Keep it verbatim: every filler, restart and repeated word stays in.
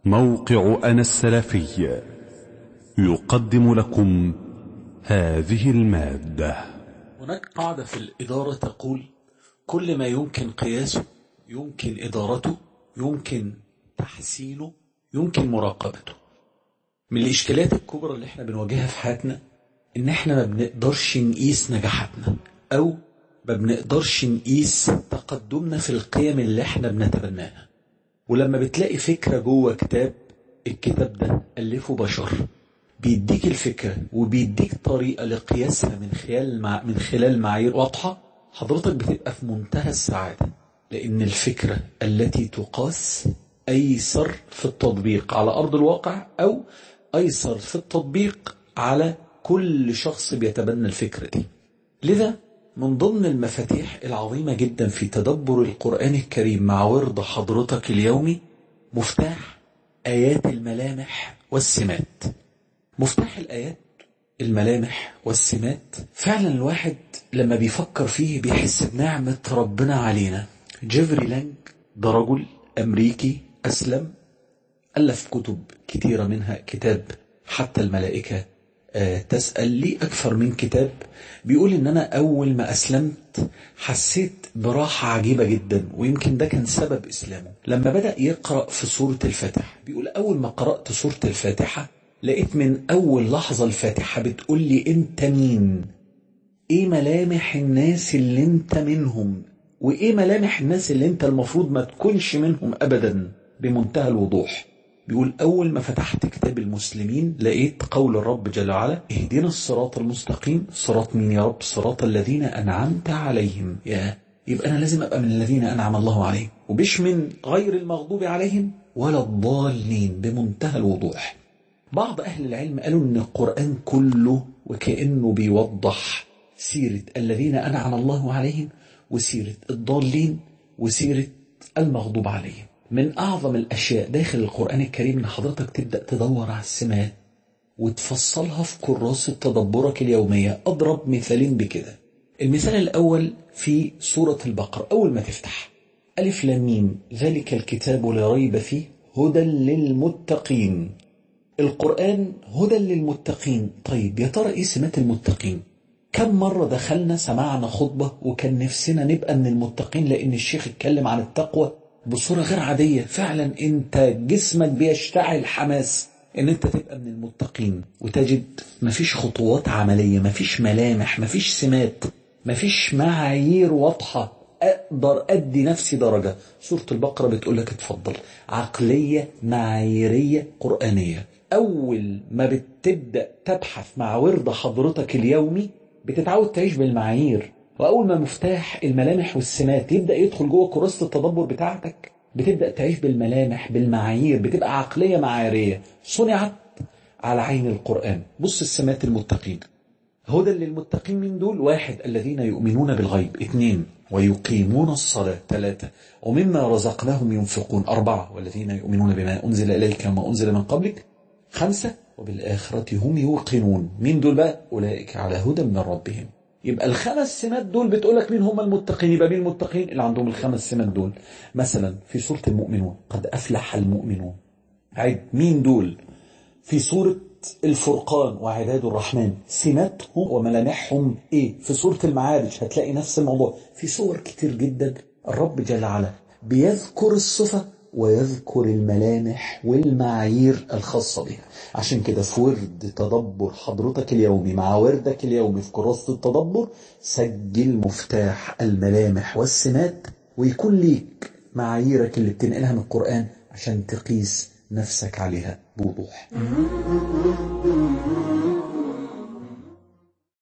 موقع أنا السلفي يقدم لكم هذه المادة. هناك قاعدة في الإدارة تقول: كل ما يمكن قياسه يمكن إدارته، يمكن تحسينه، يمكن مراقبته. من الإشكالات الكبرى اللي احنا بنواجهها في حياتنا إن احنا ما بنقدرش نقيس نجاحاتنا، أو ما بنقدرش نقيس تقدمنا في القيم اللي احنا بنتبناها. ولما بتلاقي فكرة جوه كتاب، الكتاب ده ألفه بشر، بيديك الفكرة وبيديك طريقة لقياسها من خلال مع... من خلال معايير واضحة، حضرتك بتبقى في منتهى السعادة، لأن الفكرة التي تقاس أيسر في التطبيق على أرض الواقع، أو أيسر في التطبيق على كل شخص بيتبنى الفكرة دي. لذا من ضمن المفاتيح العظيمة جدا في تدبر القرآن الكريم مع ورد حضرتك اليومي مفتاح آيات الملامح والسمات. مفتاح الآيات الملامح والسمات فعلا الواحد لما بيفكر فيه بيحس بنعمة ربنا علينا. جيفري لانج ده رجل أمريكي أسلم، ألف كتب كتيرة، منها كتاب حتى الملائكة آه تسأل، لي أكثر من كتاب. بيقول إن أنا أول ما أسلمت حسيت براحة عجيبة جدا، ويمكن ده كان سبب إسلامه. لما بدأ يقرأ في سورة الفاتحة بيقول: أول ما قرأت سورة الفاتحة لقيت من أول لحظة الفاتحة بتقول لي أنت مين، إيه ملامح الناس اللي أنت منهم، وإيه ملامح الناس اللي أنت المفروض ما تكونش منهم أبدا، بمنتهى الوضوح. بيقول: أول ما فتحت كتاب المسلمين لقيت قول الرب جل وعلا: اهدنا الصراط المستقيم. صراط مين يا رب؟ صراط الذين أنعمت عليهم. يا يبقى أنا لازم أبقى من الذين أنعم الله عليهم، وبش من غير المغضوب عليهم ولا الضالين، بمنتهى الوضوح. بعض أهل العلم قالوا إن القرآن كله وكأنه بيوضح سيرة الذين أنعم الله عليهم، وسيرة الضالين، وسيرة المغضوب عليهم. من أعظم الأشياء داخل القرآن الكريم إن حضرتك تبدأ تدور على السمات وتفصلها في كراسة تدبرك اليومية. أضرب مثالين بكده. المثال الأول في سورة البقرة، أول ما تفتح ألف لام ميم ذلك الكتاب لا ريب فيه هدى للمتقين. القرآن هدى للمتقين. طيب يا ترى إيه سمات المتقين؟ كم مرة دخلنا سمعنا خطبة وكان نفسنا نبقى من المتقين، لأن الشيخ اتكلم عن التقوى بصورة غير عادية. فعلا انت جسمك بيشتعل حماس ان انت تبقى من المتقين، وتجد مفيش خطوات عملية، مفيش ملامح، مفيش سمات، مفيش معايير واضحة اقدر ادي نفسي درجة. سورة البقرة بتقول لك اتفضل، عقلية معاييرية قرآنية. اول ما بتبدأ تبحث مع ورد حضرتك اليومي بتتعود تعيش بالمعايير، وأول ما مفتاح الملامح والسمات يبدأ يدخل جوه كراسة التدبر بتاعتك بتبدأ تعيش بالملامح بالمعايير، بتبقى عقلية معاييرية صنعت على عين القرآن. بص السمات المتقين: هدى للمتقين. من دول: واحد الذين يؤمنون بالغيب، اثنين ويقيمون الصلاة، ثلاثة ومما رزقناهم ينفقون، أربعة والذين يؤمنون بما أنزل إليك وما أنزل من قبلك، خمسة وبالآخرة هم يوقنون. من دول بقى؟ أولئك على هدى من ربهم. يبقى الخمس سمات دول بتقولك مين هم المتقين. يبقى مين المتقين؟ اللي عندهم الخمس سمات دول. مثلا في سورة المؤمنون: قد أفلح المؤمنون. عد مين دول. في سورة الفرقان: وعباد الرحمن. سماتهم وملامحهم ايه؟ في سورة المعارج هتلاقي نفس الموضوع. في صور كتير جدا الرب جل وعلا بيذكر الصفة ويذكر الملامح والمعايير الخاصة بها. عشان كده في ورد تدبر حضرتك اليومي مع وردك اليومي في كراسة التدبر سجل مفتاح الملامح والسمات، ويكون ليك معاييرك اللي بتنقلها من القرآن عشان تقيس نفسك عليها بوضوح.